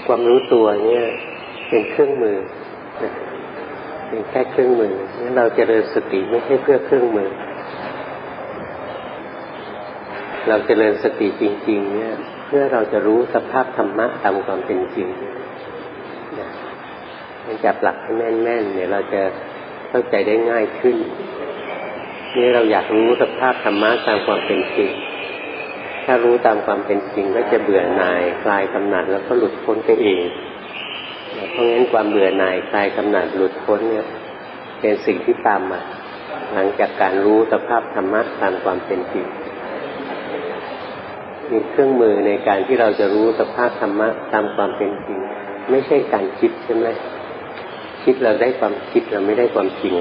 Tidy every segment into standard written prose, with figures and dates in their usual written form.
ความรู้ตัวเนี่ยเป็นเครื่องมือเป็นแค่เครื่องมืองั้นเราเจริญสติไม่ใช่เพื่อเครื่องมือเราเจริญสติจริงๆเนี่ยเพื่อเราจะรู้สภาพธรรมะตามความเป็นจริงจับหลักให้แม่นๆเนี่ยเราจะเข้าใจได้ง่ายขึ้นนี่เราอยากรู้สภาพธรรมะตามความเป็นจริงถ้ารู้ตามความเป็นจริงก็จะเบื่อหน่ายคลายกำหนัดแล้วก็หลุดพ้นไปเองเพราะงั้นความเบื่อหน่ายคลายกำหนัดหลุดพ้นเนี่ยเป็นสิ่งที่ตามมาหลังจากการรู้สภาพธรรมะตามความเป็นจริงมีเครื่องมือในการที่เราจะรู้สภาพธรรมะตามความเป็นจริงไม่ใช่การคิดใช่ไหมคิดเราได้ความคิดเราไม่ได้ความจริง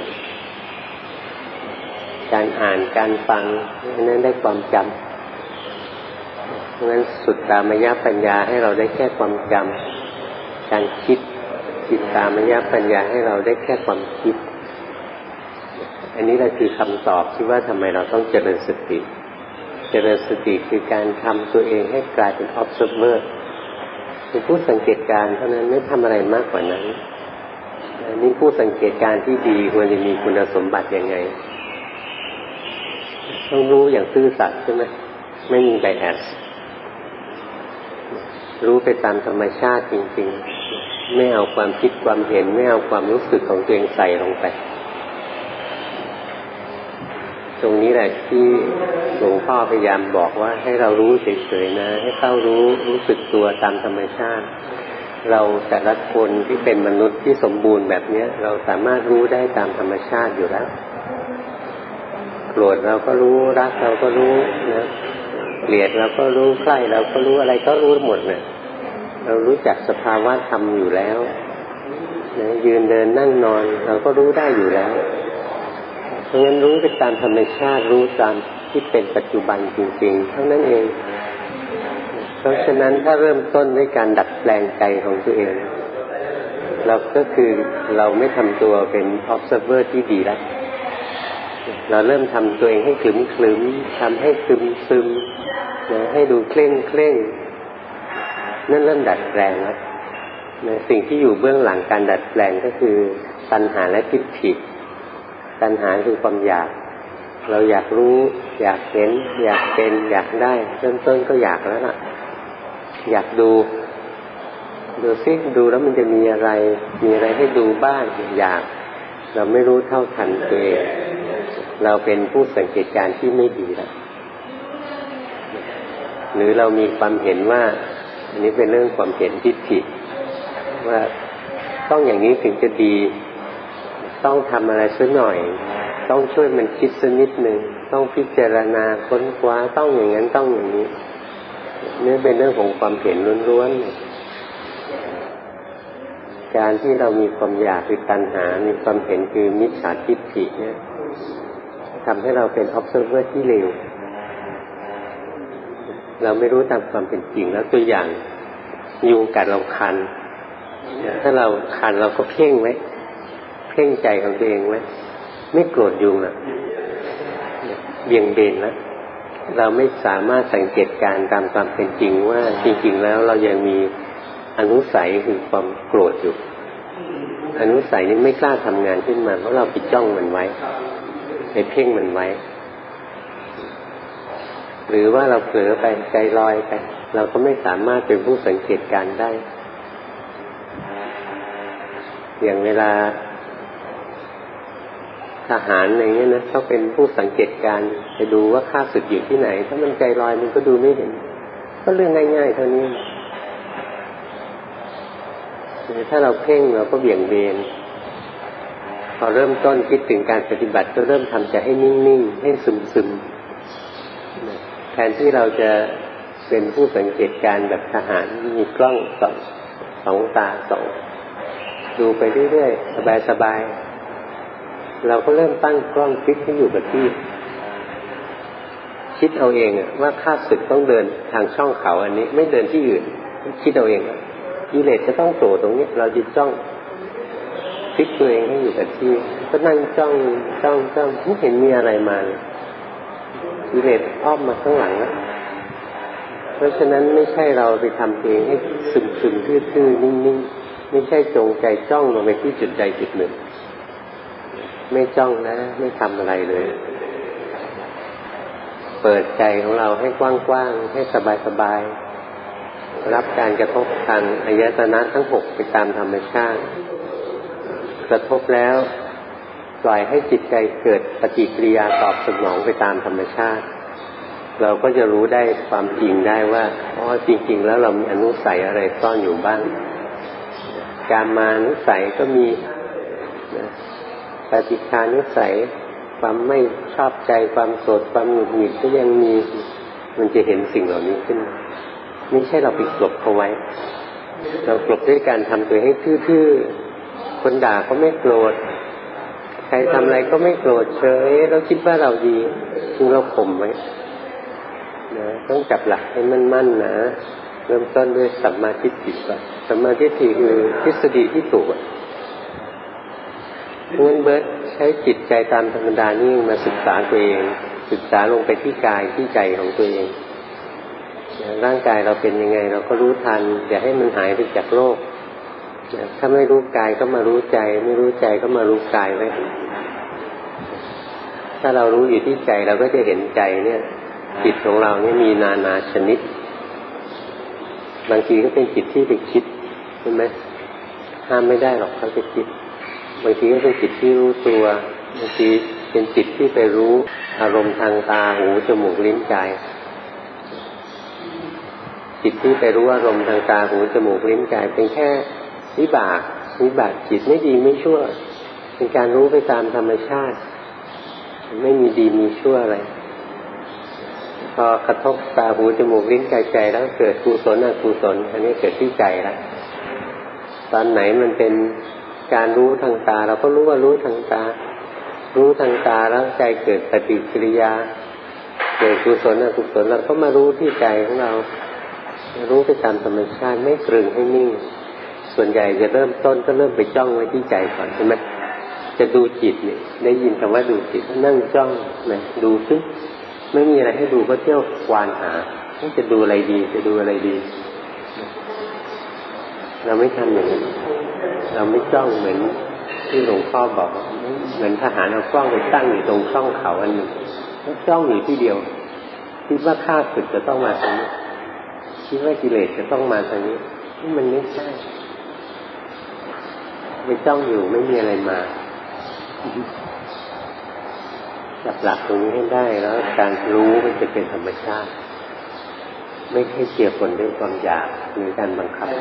การอ่านการฟังนั้นได้ความจำเพราะงั้นสุดตามยปัญญาให้เราได้แค่ความจำการคิดจิตตามยปัญญาให้เราได้แค่ความคิดอันนี้แหละคือคำตอบที่ว่าทำไมเราต้องเจริญสติเจริญสติคือการทำตัวเองให้กลายเป็น observer เป็นผู้สังเกตการณ์เท่านั้นไม่ทำอะไรมากกว่านั้นนี่ผู้สังเกตการณ์ที่ดีควรจะมีคุณสมบัติยังไงต้องรู้อย่างซื่อสัตย์ใช่ไหมไม่มีไบแอสรู้ไปตามธรรมชาติจริงๆไม่เอาความคิดความเห็นไม่เอาความรู้สึกของตัวเองใส่ลงไปตรงนี้แหละที่หลวงพ่อพยายามบอกว่าให้เรารู้เฉยๆนะให้เข้ารู้สึกตัวตามธรรมชาติเราแต่ละคนที่เป็นมนุษย์ที่สมบูรณ์แบบนี้เราสามารถรู้ได้ตามธรรมชาติอยู่แล้วโกรธเราก็รู้รักเราก็รู้นะเกลียดเราก็รู้ใกล้เราก็รู้อะไรก็รู้หมดเนี่ยเรารู้จักสภาวะธรรมอยู่แล้วนะยืนเดินนั่งนอนเราก็รู้ได้อยู่แล้วเพราะงั้นรู้ไปตามธรรมชาติรู้ตามที่เป็นปัจจุบันจริงๆเท่านั้นเองเพราะฉะนั้นถ้าเริ่มต้นด้วยการดัดแปลงใจของตัวเองเราก็คือเราไม่ทำตัวเป็น observer ที่ดีแล้วเราเริ่มทำตัวเองให้ขรึมๆทำให้ซึมๆนะให้ดูเคร่งนั่นเริ่มดัดแปลงแล้วนะสิ่งที่อยู่เบื้องหลังการดัดแปลงก็คือตัณหาและทิฏฐิตัณหาคือความอยากเราอยากรู้อยากเห็นอยากเป็นอยากได้เริ่มต้นก็อยากแล้วล่ะอยากดูซิดูแล้วมันจะมีอะไรให้ดูบ้างอยากเราไม่รู้เท่าทันตัวเองเราเป็นผู้สังเกตการณ์ที่ไม่ดีแล้วหรือเรามีความเห็นว่าอันนี้เป็นเรื่องความเห็นทิฏฐิว่าต้องอย่างนี้ถึงจะดีต้องทำอะไรสักหน่อยต้องช่วยมันคิดสักนิดนึงต้องพิจารณาค้นคว้าต้องอย่างนั้นต้องอย่างนี้นี่เป็นเรื่องของความเห็นล้วนๆการที่เรามีความอยากคือตัณหามีความเห็นคือมิจฉาทิฏฐิเนี่ยทำให้เราเป็น observer ที่เลวเราไม่รู้ตามความเป็นจริงแล้วตัวอย่างยุงกัดเราคันถ้าเราคันเราก็เพ่งไว้เพ่งใจของตัวเองไว้ไม่โกรธยุงอ่ะเบี่ยงเบนแล้วเราไม่สามารถสังเกตการตามความเป็นจริงว่าจริงๆแล้วเรายังมีอนุสัยคือความโกรธอยู่อนุสัยนี้ไม่กล้าทำงานขึ้นมาเพราะเราไปจ้องมันไว้ไปเพ่งมันไว้หรือว่าเราเผลอไปใจลอยไปเราก็ไม่สามารถเป็นผู้สังเกตการได้อย่างเวลาทหารอะไรเงี้ยนะเขาเป็นผู้สังเกตการไปดูว่าข้าศึกอยู่ที่ไหนถ้ามันใจลอยมันก็ดูไม่เห็นก็เรื่องง่ายๆเท่านี้ถ้าเราเพ่งเราก็เบี่ยงเบนพอเริ่มต้นคิดถึงการปฏิบัติก็เริ่มทำใจให้นิ่งๆให้ซึมๆแทนที่เราจะเป็นผู้สังเกตการแบบทหารมีกล้องสองตาสองดูไปเรื่อยๆสบายๆเราก็เริ่มตั้งกล้องคิดให้อยู่กับที่คิดเอาเองว่าข้าศึกต้องเดินทางช่องเขาอันนี้ไม่เดินที่อื่นคิดเอาเองกิเลสจะต้องโผล่ตรงนี้เราจะจ้องคิดตัวเองให้อยู่กับที่ก็นั่งจ้องไม่เห็นมีอะไรมากิเลสอ้อมมาข้างหลังแล้วเพราะฉะนั้นไม่ใช่เราไปทำตัวเองให้ซึมๆทื่อๆนิ่งๆไม่ใช่จงใจจ้องลงไปที่จุดใดจุดหนึ่งไม่จ้องนะไม่ทำอะไรเลยเปิดใจของเราให้กว้างๆให้สบายๆรับการกระทบทางอายตนะทั้ง6ไปตามธรรมชาติกระทบแล้วปล่อยให้จิตใจเกิดปฏิกิริยาตอบสนองไปตามธรรมชาติเราก็จะรู้ได้ความจริงได้ว่าอ๋อจริงๆแล้วเรามีอนุสัยอะไรซ่อนอยู่บ้างกามานุสัยก็มีปฏิฆานุสัยความไม่ชอบใจความโกรธความหงุดหงิดก็ยังมีมันจะเห็นสิ่งเหล่านี้ขึ้นไม่ใช่เราไปกลบเขาไว้เรากลบด้วยการทำตัวให้ทื่อๆคนด่าก็ไม่โกรธใครทำอะไรก็ไม่โกรธเฉยเราคิดว่าเราดีคือเราข่มไว้นะต้องจับหลักให้มั่นๆนะเริ่มต้นด้วยสัมมาทิฏฐิก่อนสัมมาทิฏฐิคือทฤษฎีที่ถูกงั้นเบิร์ตใช้จิตใจตามธรรมดานี่มาศึกษาตัวเองศึกษาลงไปที่กายที่ใจของตัวเองร่างกายเราเป็นยังไงเราก็รู้ทันอย่าให้มันหายไปจากโลกถ้าไม่รู้กายก็มารู้ใจไม่รู้ใจก็มารู้กายไว้ถ้าเรารู้อยู่ที่ใจเราก็จะเห็นใจเนี่ยจิตของเราเนี่ยมีนานาชนิดบางทีก็เป็นจิตที่ไปคิดใช่ไหมห้ามไม่ได้หรอกเขาจะคิดบางทีก็เป็นจิตที่รู้ตัวบางทีเป็นจิตที่ไปรู้อารมณ์ทางตาหูจมูกลิ้นกายจิตที่ไปรู้อารมณ์ทางตาหูจมูกลิ้นกายเป็นแค่วิบากจิตไม่ดีไม่ชั่วเป็นการรู้ไปตามธรรมชาติไม่มีดีมีชั่วอะไรพอกระทบตาหูจมูกลิ้นกายใจแล้วเกิดกุศลอกุศลอันนี้เกิดที่ใจแล้วตอนไหนมันเป็นการรู้ทางตาเราก็รู้ว่ารู้ทางตารู้ทางตาแล้วใจเกิดปฏิกิริยาเกิดกุศลอกุศลเราก็มารู้ที่ใจของเรารู้ไปตามธรรมชาติไม่ตรึงให้นิ่งส่วนใหญ่จะเริ่มต้นก็เริ่มไปจ้องไว้ที่ใจก่อนใช่ไหมจะดูจิตเนี่ยได้ยินคำว่าดูจิตนั่งจ้องนะดูซึไม่มีอะไรให้ดูก็เที่ยวควานหาจะดูอะไรดีจะดูอะไรดีเราไม่ทำอย่างนั้นเราไม่จ้องเหมือนที่หลวงพ่อบอกเหมือนทหารเอากล้องไปตั้งอยู่ตรงช่องเขาอันหนึ่งจ้องอยู่ที่เดียวคิดว่าข้าศึกจะต้องมาทางนี้คิดว่ากิเลสจะต้องมาทางนี้นี่มันไม่ใช่ไปจ้องอยู่ไม่มีอะไรมาจับหลักตรงนี้ให้ได้แล้วการรู้มันจะเป็นธรรมชาติไม่ใช่เกี่ยวกับด้วยความอยากหรือการบังคับ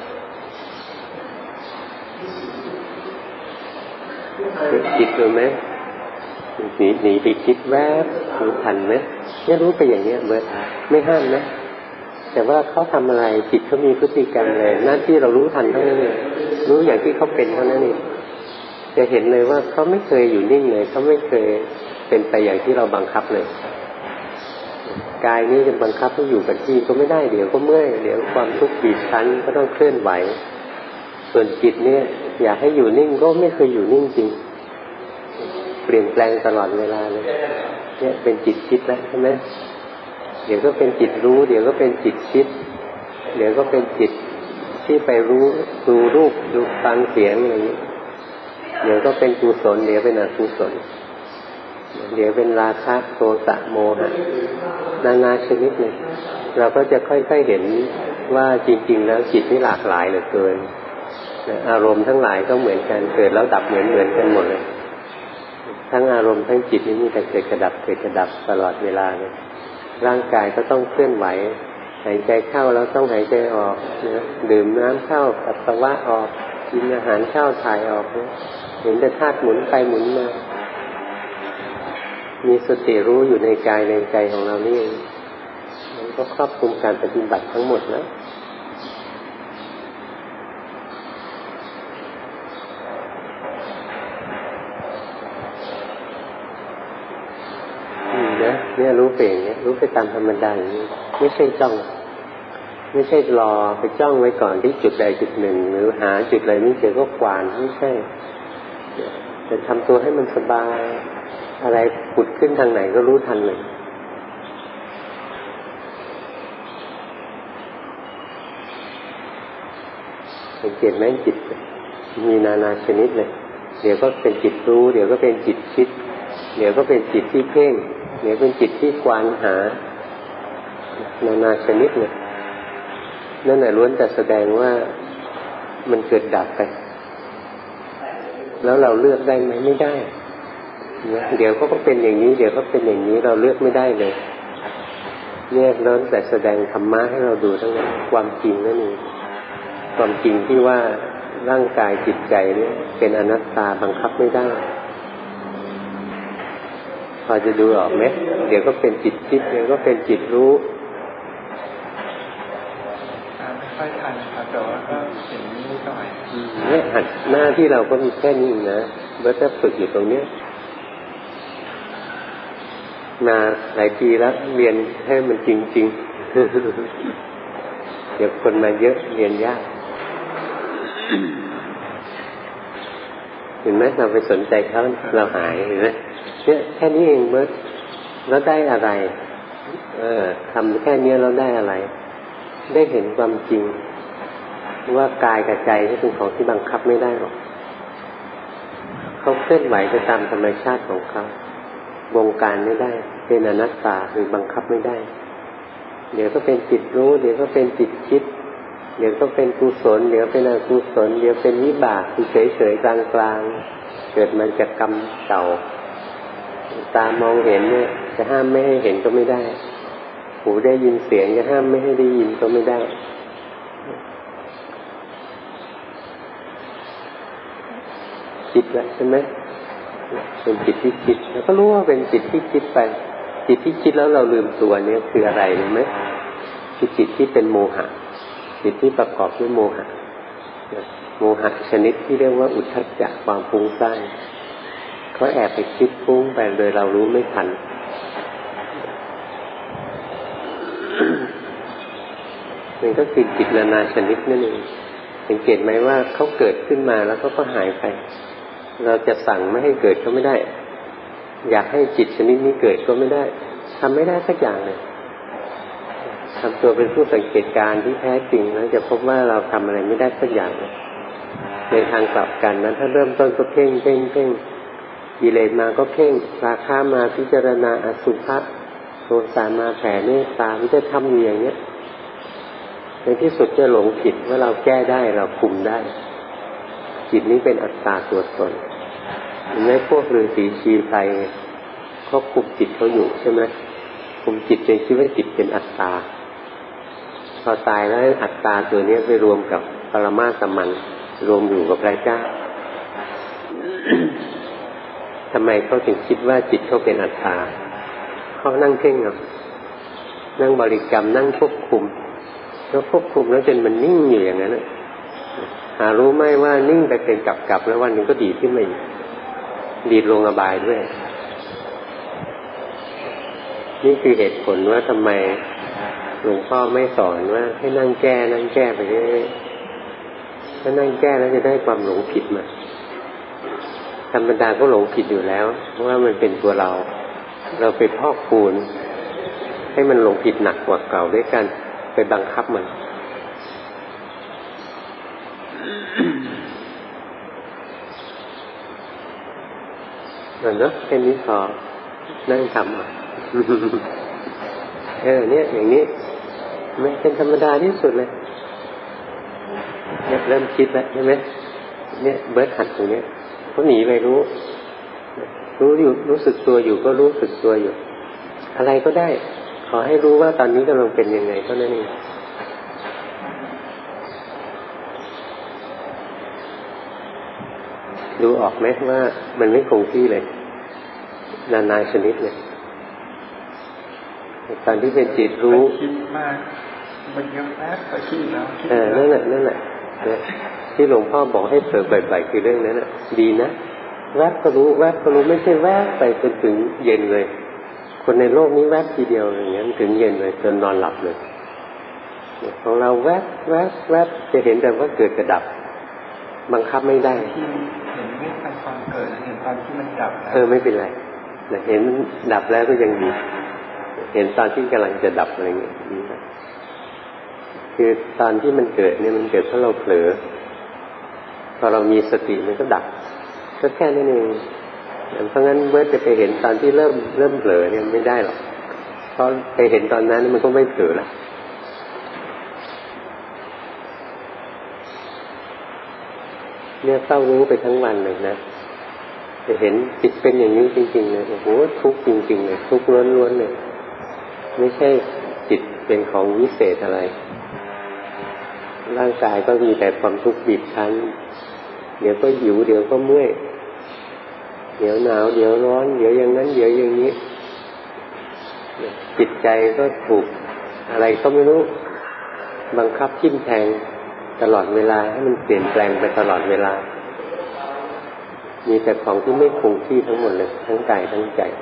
คิดดูไหมหนีไปคิดแวบรู้ทันไหมเนี่ยรู้ไปอย่างเนี้ยเบิร์ตไม่ห้ามนะแต่ว่าเขาทำอะไรจิตเขามีพฤติกรรมเลยหน้าที่เรารู้ทันเท่านั้นเองรู้อย่างที่เขาเป็นเท่านั้นเองจะเห็นเลยว่าเขาไม่เคยอยู่นิ่งเลยเขาไม่เคยเป็นไปอย่างที่เราบังคับเลยกายนี้จะบังคับให้อยู่กับที่ก็ไม่ได้เดี๋ยวก็เมื่อยเดี๋ยวความทุกข์บีบคั้นก็ต้องเคลื่อนไหวส่วนจิตเนี่ยอยากให้อยู่นิ่งก็ไม่เคยอยู่นิ่งจริงเปลี่ยนแปลงตลอดเวลาเลยเนี่ยเป็นจิตคิดแล้วใช่ไหมเดี๋ยวก็เป็นจิตรู้เดี๋ยวก็เป็นจิตคิดเดี๋ยวก็เป็นจิตที่ไปรู้ดูรูปดูฟังเสียงอะไรอย่างนี้เดี๋ยวก็เป็นกุศลเดี๋ยวเป็นอกุศลเดี๋ยวเป็นราคะโทสะโมหะนานาชนิดเลยเราก็จะค่อยๆเห็นว่าจริงๆแล้วจิตนี่หลากหลายเหลือเกินอารมณ์ทั้งหลายก็เหมือนกันเกิดแล้วดับเหมือนกันหมดเลยทั้งอารมณ์ทั้งจิตนี่มีแต่เกิดกระดับเกิดกระดับตลอดเวลาเลยร่างกายก็ต้องเคลื่อนไหวหายใจเข้าแล้วต้องหายใจออกนะดื่มน้ำเข้าปัสสาวะออกกินอาหารเข้าถ่ายออกนะเห็นแต่ธาตุหมุนไปหมุนมามีสติรู้อยู่ในกายในใจของเรานี่เองมันก็ครอบคลุมการปฏิบัติทั้งหมดนะเนี่ยรู้ไปอย่างนี้รู้ไปตามธรรมดาอย่างนี้ไม่ใช่จ้องไม่ใช่รอไปจ้องไว้ก่อนที่จุดใดจุดหนึ่งหรือหาจุดอะไรไม่เจอก็กวานไม่ใช่จะทำตัวให้มันสบายอะไรผุดขึ้นทางไหนก็รู้ทันเลยสังเกตไหมจิตมีนานาชนิดเลยเดี๋ยวก็เป็นจิตรู้เดี๋ยวก็เป็นจิตคิดเดี๋ยวก็เป็นจิตที่เพ่งเดี๋ยวเป็นจิตที่ควานหานานาชนิดเลยนั่นแหละล้วนแต่แสดงว่ามันเกิดดับไปแล้วเราเลือกได้ไหมไม่ได้เดี๋ยวก็เป็นอย่างนี้เดี๋ยวก็เป็นอย่างนี้เราเลือกไม่ได้เลยเนี่ยล้วนแต่แสดงธรรมะให้เราดูทั้งนั้นความจริงนั่นเองความจริงที่ว่าร่างกายจิตใจเนี่ยเป็นอนัตตาบังคับไม่ได้พอจะดูออกไหมเดี๋ยวก็เป็นจิตคิดเดี๋ยวก็เป็นจิตรู้ไม่ค่อยทันครับแต่ว่าก็เห็นนิดหน่อยเนี่ยหัดหน้าที่เราก็มีแค่นี้นะเบิร์ตฝึกอยู่ตรงเนี้ยมาหลายปีแล้วเรียนให้มันจริงๆเดี๋ยวคนมาเยอะเรียนยากเห็นไหมเราไปสนใจเขาเราหายเห็นไหมเนี่ยแค่นี้เองเบิร์ตแล้วได้อะไรทำแค่นี้เราได้อะไรได้เห็นความจริงว่ากายกับใจที่เป็นของที่บังคับไม่ได้หรอกเขาเคลื่อนไหวไปตามธรรมชาติของเขาบงการไม่ได้เป็นอนัตตาหรือบังคับไม่ได้เดี๋ยวก็เป็นจิตรู้เดี๋ยวก็เป็นจิตคิดเดี๋ยวก็เป็นกุศลเดี๋ยวเป็นอกุศลเดี๋ยวเป็นวิบากที่เฉยๆกลางๆเกิดมาจากกรรมเก่าตามองเห็นเนี่ยจะห้ามไม่ให้เห็นก็ไม่ได้หูได้ยินเสียงจะห้ามไม่ให้ได้ยินก็ไม่ได้จิตละใช่ไหมเป็นจิตที่คิดแล้วก็รู้ว่าเป็นจิตที่คิดไปจิตที่คิดแล้วเราลืมตัวเนี่ยคืออะไรรู้ไหมคือจิตที่เป็นโมหะจิตที่ประกอบด้วยโมหะโมหะชนิดที่เรียกว่าอุทธัจจะความฟุ้งซ่านเขาแอบไปคิดฟุ้งไปโดยเรารู้ไม่ทันมันก็คือจิตนานาชนิดนั่นเองสังเกตไหมว่าเขาเกิดขึ้นมาแล้วก็หายไปเราจะสั่งไม่ให้เกิดก็ไม่ได้อยากให้จิตชนิดนี้เกิดก็ไม่ได้ทำไม่ได้สักอย่างเลยทำตัวเป็นผู้สังเกตการที่แท้จริงแล้วจะพบว่าเราทำอะไรไม่ได้สักอย่างเลยในทางกลับกันนั้นถ้าเริ่มต้นก็เพ่งกิเลสมาก็เพ่งราคะมาพิจารณาอสุภะโทสะมาแผ่เมตตาวิจะทำอยู่อย่างเนี้ยในที่สุดจะหลงผิดว่าเราแก้ได้เราคุมได้จิตนี้เป็นอัตตาตัวตนเห็นไหมพวกฤาษีชีไพรเขาคุมจิตเขาอยู่ใช่ไหมคุมจิตจนคิดว่าจิตเป็นอัตตาพอตายแล้วอัตตาตัวนี้ไปรวมกับปรมาสมันรวมอยู่กับพระเจ้า ทำไมเขาถึงคิดว่าจิตเขาเป็นอัตตาเขานั่งเพ่งนั่งบริกรรมนั่งควบคุมแล้วควบคุมแล้วจนมันนิ่งอยู่อย่างนั้นหารู้ไหมว่านิ่งไปเป็นกลับแล้ววันหนึ่งก็ดีขึ้นมาอีกดีลงอบายด้วยนี่คือเหตุผลว่าทำไมหลวงพ่อไม่สอนว่าให้นั่งแก้ไปเรื่อยๆถ้านั่งแก้แล้วจะได้ความหลงผิดมาธรรมดาก็หลงผิดอยู่แล้วเพราะว่ามันเป็นตัวเราไปพอกพูนให้มันหลงผิดหนักกว่าเก่าด้วยกันไปบังคับมันเนอะแค่นี้พอนั่งทำเนี่ยอย่างนี้มันเป็นธรรมดาที่สุดเลยเนี่ยเริ่มคิดแล้วใช่ไหมเนี่ยเบิร์ดหัดตรงนี้เขาหนีไปรู้อยู่รู้สึกตัวอยู่ก็รู้สึกตัวอยู่อะไรก็ได้ขอให้รู้ว่าตอนนี้กำลังเป็นยังไงเท่านั้นเองดูออกไหมว่ามันไม่คงที่เลยนานาชนิดเลยตอนที่เป็นจิตรู้คิดมากมันยังแป๊บแต่คิดแล้วนั่นแหละที่หลวงพ่อบอกให้เผลอบ่อยๆคือเรื่องนั้นน่ะดีนะแวบก็รู้ไม่ใช่แวบไปจนถึงเย็นเลยคนในโลกนี้แวบทีเดียวอย่างนั้นถึงเย็นเลยจนนอนหลับเลยของเราแวบจะเห็นแต่ว่าเกิดกับดับบังคับไม่ได้เห็นไม่ทันความเกิดเห็นตอนที่มันดับไม่เป็นไรเห็นดับแล้วก็ยังดีเห็นตอนที่กำลังจะดับอะไรเงี้ยดีคือตอนที่มันเกิดเนี่ยมันเกิดเพราะเราเผลอพอเรามีสติมันก็ดับก็แค่นั้นเองเพราะงั้นเมื่อจะไปเห็นตอนที่เริ่มเผลอเนี่ยไม่ได้หรอกเพราะไปเห็นตอนนั้นมันก็ไม่เผลอแล้วเนี่ยเฝ้ารู้ไปทั้งวันเลยนะจะเห็นจิตเป็นอย่างนี้จริงๆเลยโอ้โหทุกข์จริงๆเลยทุกข์ล้วนๆเลยไม่ใช่จิตเป็นของวิเศษอะไรร่างกายก็มีแต่ความทุกข์บีบคั้นเดี๋ยวก็หิวเดี๋ยวก็เมื่อยเดี๋ยวหนาวเดี๋ยวร้อนเดี๋ยวอย่างนั้นเดี๋ยวอย่างนี้จิตใจก็ถูกอะไรก็ไม่รู้บังคับทิ่มแทงตลอดเวลาให้มันเปลี่ยนแปลงไปตลอดเวลามีแต่ของที่ไม่คงที่ทั้งหมดเลยทั้งกายทั้งใจ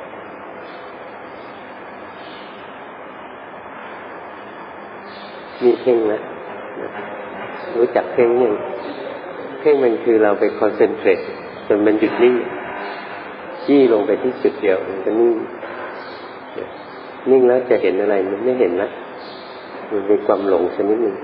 มีเพ่งนะรู้จักเพ่งยังเพ่งมันคือเราไปคอนเซนเทรตจนมันหยุดนิ่งจี้ลงไปที่จุดเดียวมันจะนิ่งนิ่งแล้วจะเห็นอะไรมันไม่เห็นนะมันเป็นความหลงชนิดหนึ่ง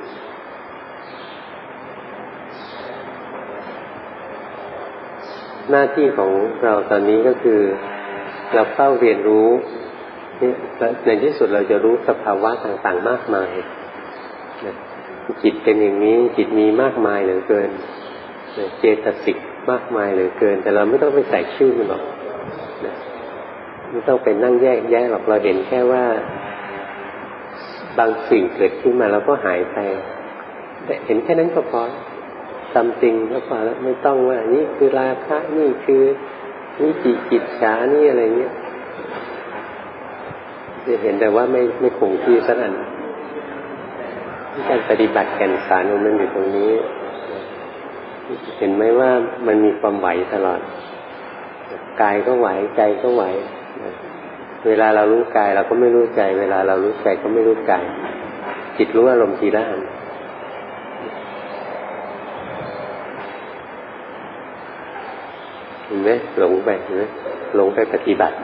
หน้าที่ของเราตอนนี้ก็คือเราเฝ้าเรียนรู้ในที่สุดเราจะรู้สภาวะต่างๆมากมายจิตเป็นอย่างนี้จิตมีมากมายเหลือเกินเจตสิกมากมายเหลือเกินแต่เราไม่ต้องไปใส่ชื่อมันหรอกไม่ต้องไปนั่งแยกแยะหรอกเราเห็นแค่ว่าบางสิ่งเกิดขึ้นมาแล้วก็หายไปแต่เห็นแค่นั้นก็พอตามจริงก็พอแล้วไม่ต้องว่านี่คือราคะนี่คือวิจิกิจฉานี่อะไรเงี้ยจะเห็นแต่ว่าไม่คงที่สักอันการปฏิบัติแก่นสารของมันอยู่ตรงนี้เห็นไหมว่ามันมีความไหวตลอดกายก็ไหวใจก็ไหวเวลาเรารู้กายเราก็ไม่รู้ใจเวลาเรารู้ใจก็ไม่รู้กายจิตรู้อารมณ์ทีละอันเห็นไหมหลงไปเห็นไหมหลงไปปฏิบัติ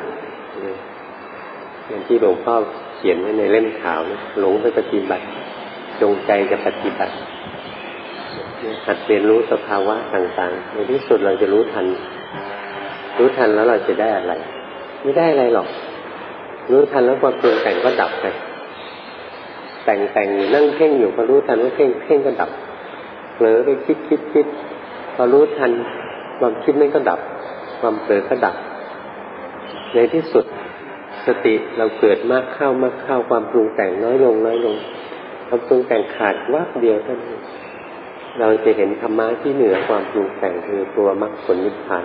อย่างที่หลวงพ่อเขียนไว้ในเล่มขาวหลงไปปฏิบัติจงใจจะปฏิบัติหัดเรียนรู้สภาวะต่างๆในที่สุดเราจะรู้ทันแล้วเราจะได้อะไรไม่ได้อะไรหรอกรู้ทันแล้วความปรุงแต่งก็ดับไปแต่งนั่งเพ่งอยู่พอรู้ทันว่าเพ่งก็ดับเผลอไปคิดพอรู้ทันความคิดนั้นก็ดับความเผลอก็ดับในที่สุดสติเราเกิดมากเข้าความปรุงแต่งน้อยลงความปรุงแต่งขาดวับเดียวเท่านั้นเราจะเห็นธรรมะที่เหนือความปรุงแต่งคือตัวมรรคผลนิพพาน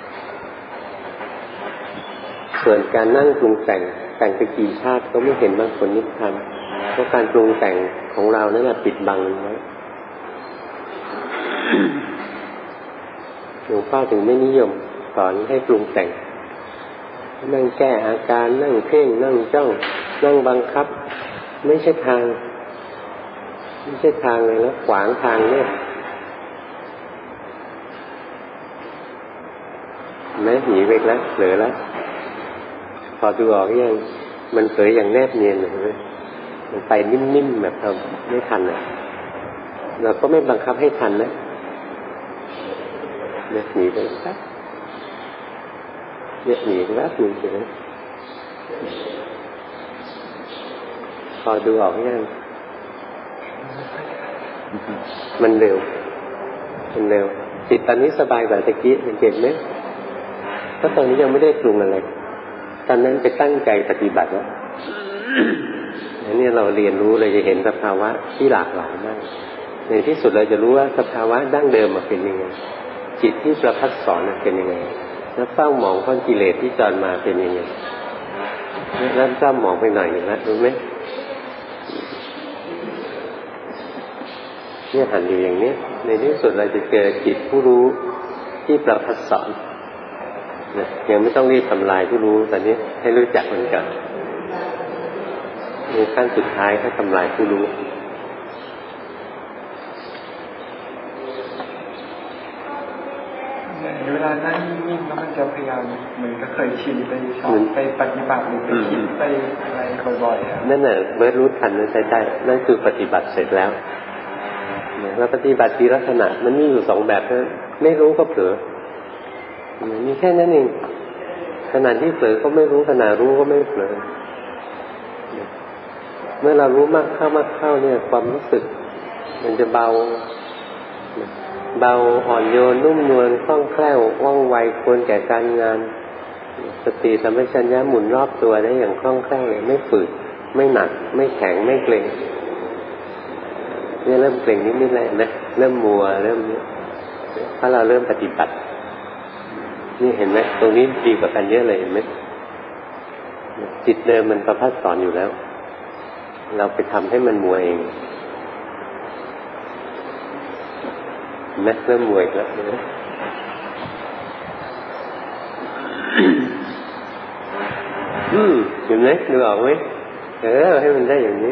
ส่วนการนั่งปรุงแต่งไปกี่ชาติก็ไม่เห็นมรรคผลนิพพานเพราะการปรุงแต่งของเรานั่นแหละปิดบังไว้หลวงพ่อถึงไม่นิยมสอนให้ปรุงแต่งนั่งแก้อาการนั่งเพ่งนั่งจ้องนั่งบังคับไม่ใช่ทางเลยแล้วขวางทางเนี่ยแม้หนีไปแล้วเผลอแล้วพอดูออกยังมันเผลออย่างแนบเนียนเลยมันไปนิ่มๆแบบเราไม่ทันอ่ะเราก็ไม่บังคับให้ทันนะเนี่ยหนีไปครับเนี่ยหนีไปแล้วหนึ่งเลยพอดูออกยังมันเร็วจิตตอนนี้สบายกว่าตะกี้มันเจ็บไหมเพราะตอนนี้ยังไม่ได้ปรุงอะไรตอนนั้นไปตั้งใจปฏิบัติแล้วนี่เราเรียนรู้เราจะเห็นสภาวะที่หลากหลายมากในที่สุดเราจะรู้ว่าสภาวะดั้งเดิมมันเป็นยังไงจิตที่ประพัดสอนเป็นยังไงแล้วเฝ้าหมองก้อนกิเลสที่จรมาเป็นยังไงแล้วเฝ้าหมองไปหน่อยนึงนะรู้ไหมเนี่ยหันอยู่อย่างนี้ในที่สุดเราจะเจอจิตผู้รู้ที่ประพัดสอนยังไม่ต้องรีบทำลายผู้รู้ตอนนี้ให้รู้จักมันก่อนในขั้นสุดท้ายก็ทำลายผู้รู้เวลานั่งนิ่งๆแล้วมันจะพยายามเหมือนก็เคยชินไปชอบไปปฏิบัติหรือไปคิดไปอะไรบ่อยๆนั่นน่ะเมื่อรู้ทันนั้นใช้ได้นั่นคือปฏิบัติเสร็จแล้วแล้วปฏิบัติทีละขณะมันมีอยู่2แบบนั้นไม่รู้ก็เผลอมีแค่นั้นเองขณะที่เผลอก็ไม่รู้ขณะรู้ก็ไม่เผลอเมื่อเรารู้มากเข้าเนี่ยความรู้สึกมันจะเบาอ่อนโยนนุ่มนวลคล่องแคล่วว่องไวควรแก่การงานสติสัมปชัญญะหมุนรอบตัวได้อย่างคล่องแคล่วเลยไม่ฝืดไม่หนักไม่แข็งไม่เกร็งเนี่ยเริ่มเกร็งนิดๆแล้วนะเริ่มมัวเริ่มนี้ถ้าเราเริ่มปฏิบัตินี่เห็นไหมตรงนี้ดีกว่ากันเยอะเลยเห็นไหมจิตเดิมมันประพัดสอนอยู่แล้วเราไปทำให้มันมัวเองเริ่มมัวอีกแล้วเห็นไหมดูออกไหมให้มันได้อย่างนี้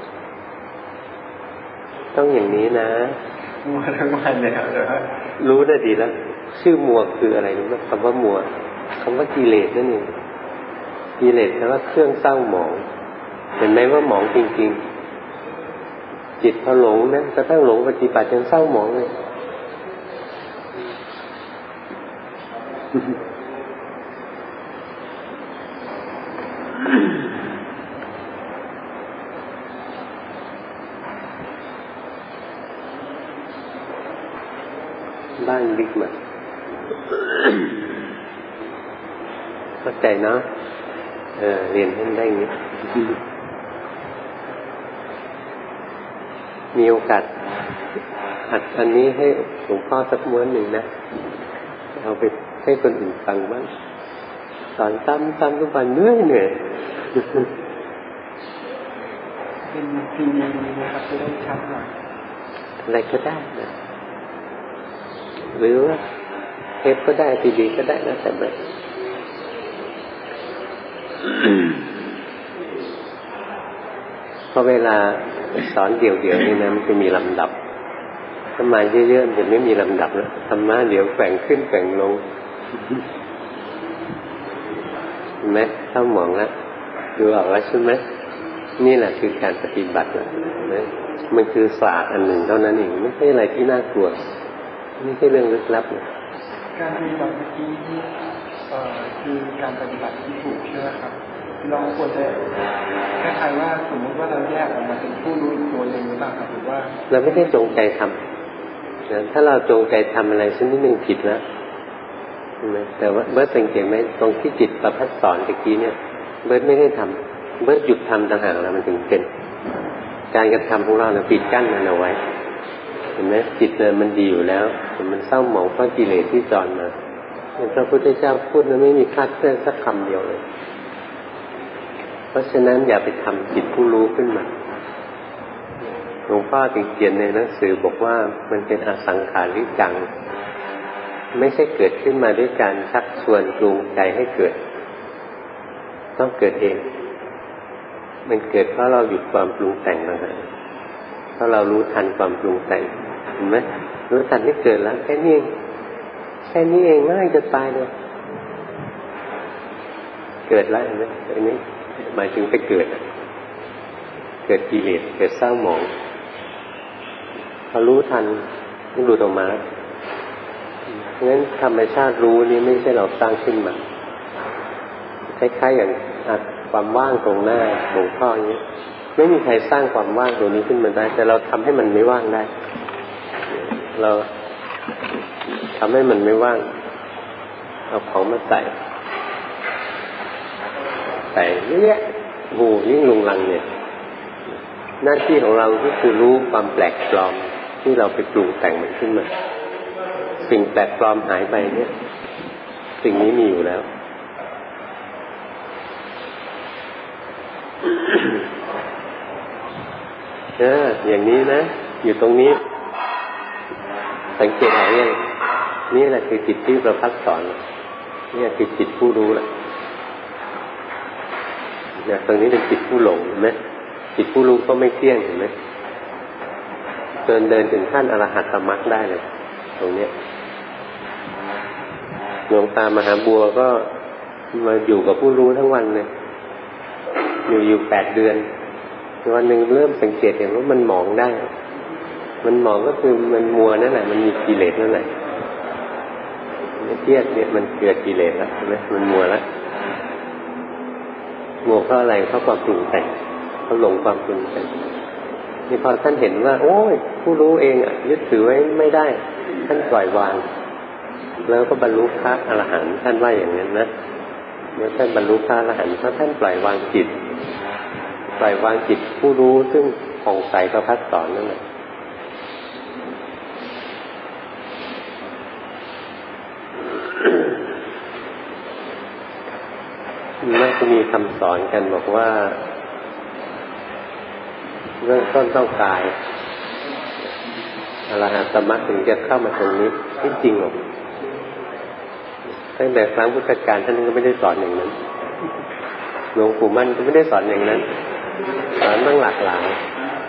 ต้องอย่างนี้นะมัวทั้งวันเลยครับรู้ได้ดีแล้วชื่อมัวคืออะไรรู้ไหมคำว่ามัวคำว่ากิเลสนั่นเองกิเลสแปลว่าเครื่องเศร้าหมองเห็นไหมว่าหมองจริงๆจิตพอหลงนะกระทั่งหลงปฏิบัติจนเศร้าหมองเลยบ้านบิ๊กมาเข้าใจเนาะเรียนให้ได้อย่างนี้มีโอกาสอัดอันนี้ให้หลวงพ่อสักม้วนหนึ่งนะเอาไปให้คนอื่นฟังบ้างสอนซ้ำทุกวันเหนื่อยเป็นซีดีนะครับจะได้ชัดหน่อยอะไรก็ได้นะหรือว่าเทปก็ได้ซีดีก็ได้นะแต่แบบพอเวลาสอนเดี่ยวๆนี่นะมันจะมีลำดับถ้ามาเยอะๆมันจะไม่มีลำดับแล้วธรรมะเดี๋ยวแฝงขึ้นแฝงลงเห็นไหมเข้าหมองแล้วดูออกแล้วใช่ไหมนี่แหละคือการปฏิบัตินะมันคือศาสตร์อันหนึ่งเท่านั้นเองไม่ใช่อะไรที่น่ากลัวไม่ใช่เรื่องลึกลับนะการปฏิบัติเมื่อกี้คือการปฏิบัติที่ถูกใช่ไหมครับเราควรจะคล้ายๆว่าสมมติว่าเราแยกออกมาเป็นผู้รู้อีกตัวหนึ่งหรือเปล่าครับหรือว่าเราไม่ได้จงใจทำถ้าเราจงใจทำอะไรสักนิดหนึ่งผิดแล้วแต่ว่าเบิร์ตสังเกตไหมตรงที่จิตประพัดสอนตะกี้เนี่ยเบิร์ตไม่ได้ทำเบิร์ตหยุดทำต่างหากแล้วมันถึงเป็นการกระทำของเราเนี่ยปิดกั้นมันเอาไว้เห็นไหมจิตเนี่ยมันดีอยู่แล้วมันเศร้าหมองเพราะกิเลสที่จรมาพระพุทธเจ้าพูดนั้นไม่มีคลาดเคลื่อนสักคำเดียวเลยเพราะฉะนั้นอย่าไปทำจิตผู้รู้ขึ้นมาหลวงพ่อถึงเขียนในหนังสือบอกว่ามันเป็นอสังขาริกังไม่ใช่เกิดขึ้นมาด้วยการชักชวนปรุงใจให้เกิดต้องเกิดเองมันเกิดเพราะเราหยุดความปรุงแต่งนะฮะเพราะเรารู้ทันความปรุงแต่งเห็นไหมรู้ทันที่เกิดแล้วแค่นี้เองง่ายจะตายเลยเกิดแล้วเห็นไหมอันนี้หมายถึงไปเกิดกิเลสเกิดเศร้าหมองพอรู้ทันต้องหลุดออกมางั้นธรรมชาติรู้นี่ไม่ใช่เราสร้างขึ้นมาคล้ายๆอย่างความว่างตรงหน้าหลวงพ่ออย่างนี้ไม่มีใครสร้างความว่างตรงนี้ขึ้นมาได้แต่เราทำให้มันไม่ว่างได้เราทำให้มันไม่ว่างเอาของมาใส่เยอะแยะยิ่งลุงลังเนี่ยหน้าที่ของเราก็คือรู้ความแปลกปลอมที่เราไปปรุงแต่งมันขึ้นมาสิ่งแปลกปลอมหายไปเนี่ยสิ่งนี้มีอยู่แล้วอย่างนี้นะอยู่ตรงนี้สังเกตเอาอย่างนี่แหละคือจิตที่ประพัดสอนนี่คือจิตผู้รู้แหละเนี่ยตรงนี้เป็นจิตผู้หลงเห็นไหมจิตผู้รู้ก็ไม่เที่ยงเห็นไหมเดินถึงขั้นอรหัตมรรคได้เลยตรงเนี้ยหลวงตามหาบัวก็มาอยู่กับผู้รู้ทั้งวันเลยอยู่8 เดือนวันหนึ่งเริ่มสังเกตเห็นว่ามันหมองได้มันหมองก็คือมันมัวนั่นแหละมันมีกิเลสนั่นแหละเทียบเนี่ยมันเกิดกิเลสแล้วใช่ไหมมันมัวแล้วมัวเพราะอะไรเพราะความปรุงแต่งเพราะหลงความปรุงแต่งนี่พอท่านเห็นว่าโอ้ยผู้รู้เองยึดถือไว้ไม่ได้ท่านปล่อยวางแล้วก็บรรลุพระอรหันต์ท่านว่าอย่างนั้นนะเมื่อท่านบรรลุพระอรหันต์เพราะท่านปล่อยวางจิตผู้รู้ซึ่งผ่องใสประภัสสรนั่นแหละมันจะมีคำสอนกันบอกว่าเรื่องต้นต้องกายอรหัตตมรรคถึงจะเข้ามาตรงนี้ที่จริงหรอกตั้งแต่ครั้งพุทธกาลท่านก็ไม่ได้สอนอย่างนั้นหลวงปู่มั่นก็ไม่ได้สอนอย่างนั้นสอนตั้งหลากหลาย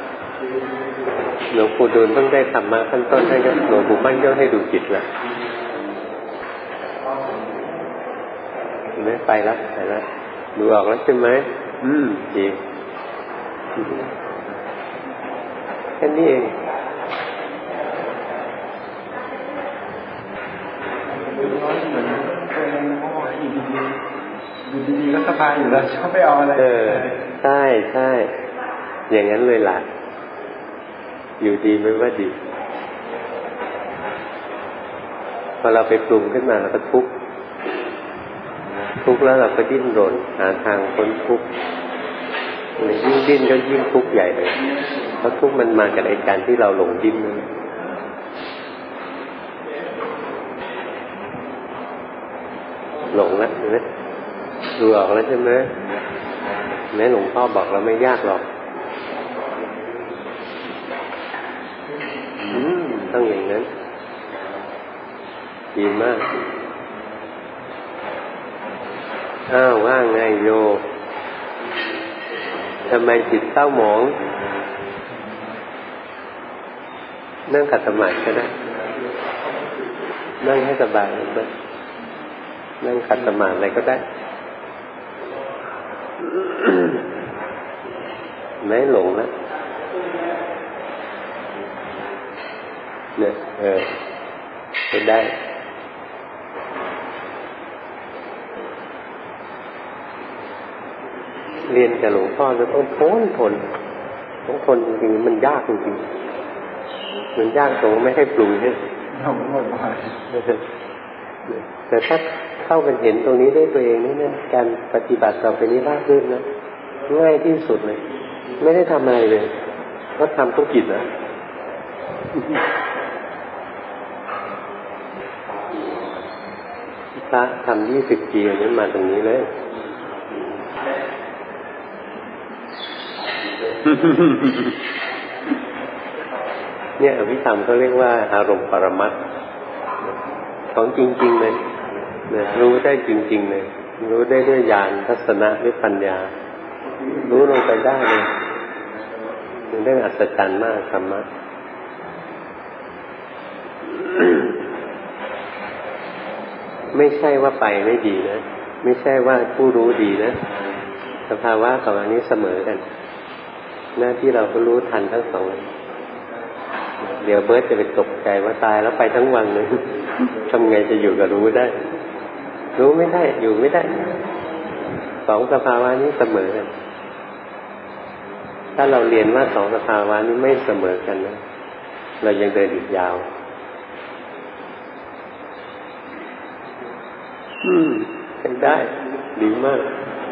หลวงปู่ดูลเพิ่งได้ธรรมะขั้นต้นให้หลวงปู่มั่นก็ให้ดูจิตแล้วไม่ไปแล้วดูออกแล้วใช่ไหมดีแค่นี้เองน้อยเหมือนตัวเองโอ้ยอยู่ดีๆก็สบายอยู่แล้วชอบไปเอาอะไรใช่อย่างนั้นเลยล่ะอยู่ดีไม่ว่าดีพอเราไปปรุงขึ้นมาเราก็ทุกข์แล้วเราก็ดิ้นรนหาทางพ้นทุกข์ยิ่งดิ้นก็ยิ่งทุกข์ใหญ่เลยเพราะทุกข์มันมาจากไอ้การที่เราหลงดิ้นนั่นหลงแล้วเห็นไหมดูออกแล้วใช่ไหมแม้หลวงพ่อบอกเราไม่ยากหรอกต้องอย่างนั้นดีมากว่าไงโยทำไมจิตเศร้าหมองนั่งขัดสมาธิก็ได้นั่งให้สบายก็นั่งขัดสมาธิอะไรก็ได้ไม่หลงแล้วเนี่ยจะได้เรียนกับหลวงพ่อจะต้องทนจริงๆมันยากจริงๆมันยากตรงไม่ให้ปรุงเนี่ยแต่ถ้าเข้ากันเห็นตรงนี้ได้ตัวเองนี่เนี่ยการปฏิบัติต่อไปนี้ราบรื่นนะง่ายที่สุดเลยไม่ได้ทำอะไรเลยก็ทำทุกกิจนะพระทำ20 ปีนี้มาตรงนี้เลยเนี่ยอภิธรรมเขาเรียกว่าอารมณ์ปรมัตถ์ของจริงๆเลยรู้ได้จริงๆเลยรู้ได้ด้วยญาณทัศนะด้วยปัญญารู้ลงไปได้เลยเป็นเรื่องอัศจรรย์มากธรรมะไม่ใช่ว่าไปไม่ดีนะไม่ใช่ว่าผู้รู้ดีนะสภาวะของอันนี้เสมอกันหน้าที่เราก็รู้ทันทั้งสองเดี๋ยวเบิร์ตจะไปตกใจว่าตายแล้วไปทั้งวันเลยทำไงจะอยู่กับรู้ได้รู้ไม่ได้อยู่ไม่ได้สองสภาวะนี้เสมอกันถ้าเราเรียนว่าสองสภาวะนี้ไม่เสมอกันนะเรายังเดินอีกยาวเป็นได้ดีมาก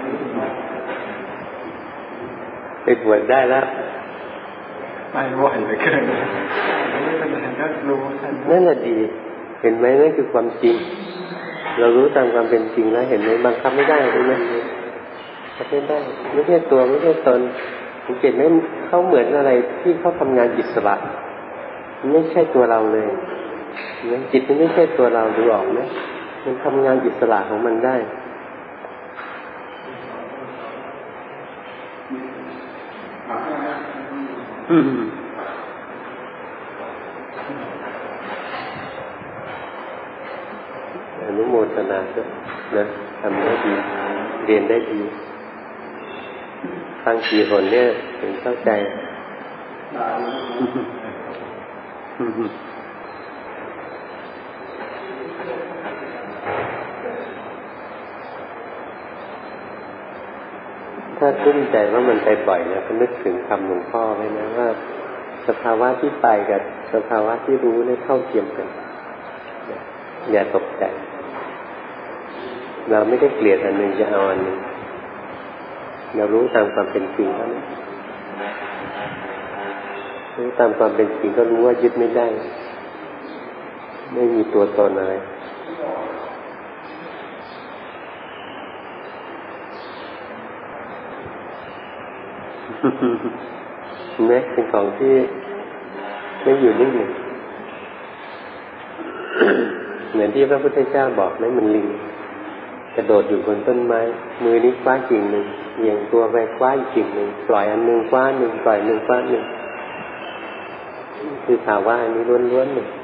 ไปบวชได้แล้วไม่ไหวเลยเกินไม่เป็นไรก็รู้นั่นแหละดีเห็นไหมนั่นคือความจริงเรารู้ตามความเป็นจริงแล้วเห็นไหมบังคับไม่ได้ใช่ไหมไม่ได้ไม่ใช่ตัวไม่ใช่ตนสังเกตไหมเขาเหมือนอะไรที่เขาทำงานอิสระไม่ใช่ตัวเราเลยจิตมันไม่ใช่ตัวเราดูออกไหมมันทำงานอิสระของมันได้อนุโมทนาด้วยนะทำได้ดีเรียนได้ดีฟังกี่คนเนี่ยถึงเข้าใจถ้ากุ้มใจว่ามันไปบ่อยนะก็นึกถึงคำหลวงพ่อไว้นะว่าสภาวะที่ไปกับสภาวะที่รู้เนี่ยเท่าเทียมกันอย่าตกใจเราไม่ได้เกลียดอันหนึ่งจะเอาอันหนึ่งเรารู้ตามความเป็นจริงแล้วรู้ตามความเป็นจริงก็รู้ว่ายึดไม่ได้ไม่มีตัวตนอะไรแม้เป็นของที่ไม่อยู่นิ่งเลยเหมือนที่พระพุทธเจ้าบอกนะมันลิงกระโดดอยู่บนต้นไม้มือนี้คว้ากิ่งหนึ่งเหวี่ยงตัวไปคว้าอีกกิ่งหนึ่งปล่อยอันหนึ่งคว้าหนึ่งปล่อยหนึ่งคว้าหนึ่งคือภาวะอันนี้ล้วนๆเลย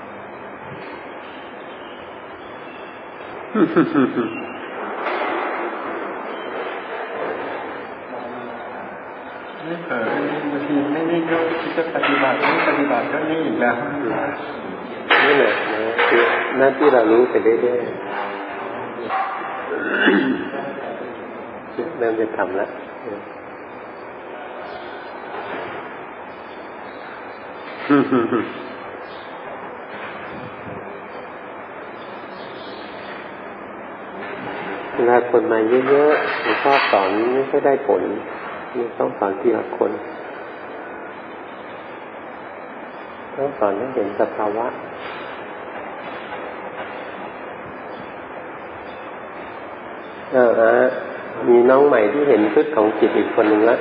ไม่เผลอบางทีไม่นิ่งก็คิดจะปฏิบัติไม่ปฏิบัติก็นิ่งอีกแล้วนี่แหละนะคือหน้าที่เรารู้ไปเรื่อยๆเริ่มจะทำแล้วเวลาคนมาเยอะๆหลวงพ่อสอนไม่ค่อยได้ผลต้องสอนทีละคนต้องสอนให้เห็นสภาวะมีน้องใหม่ที่เห็นพฤติของจิตอีกคนหนึ่งแล้ว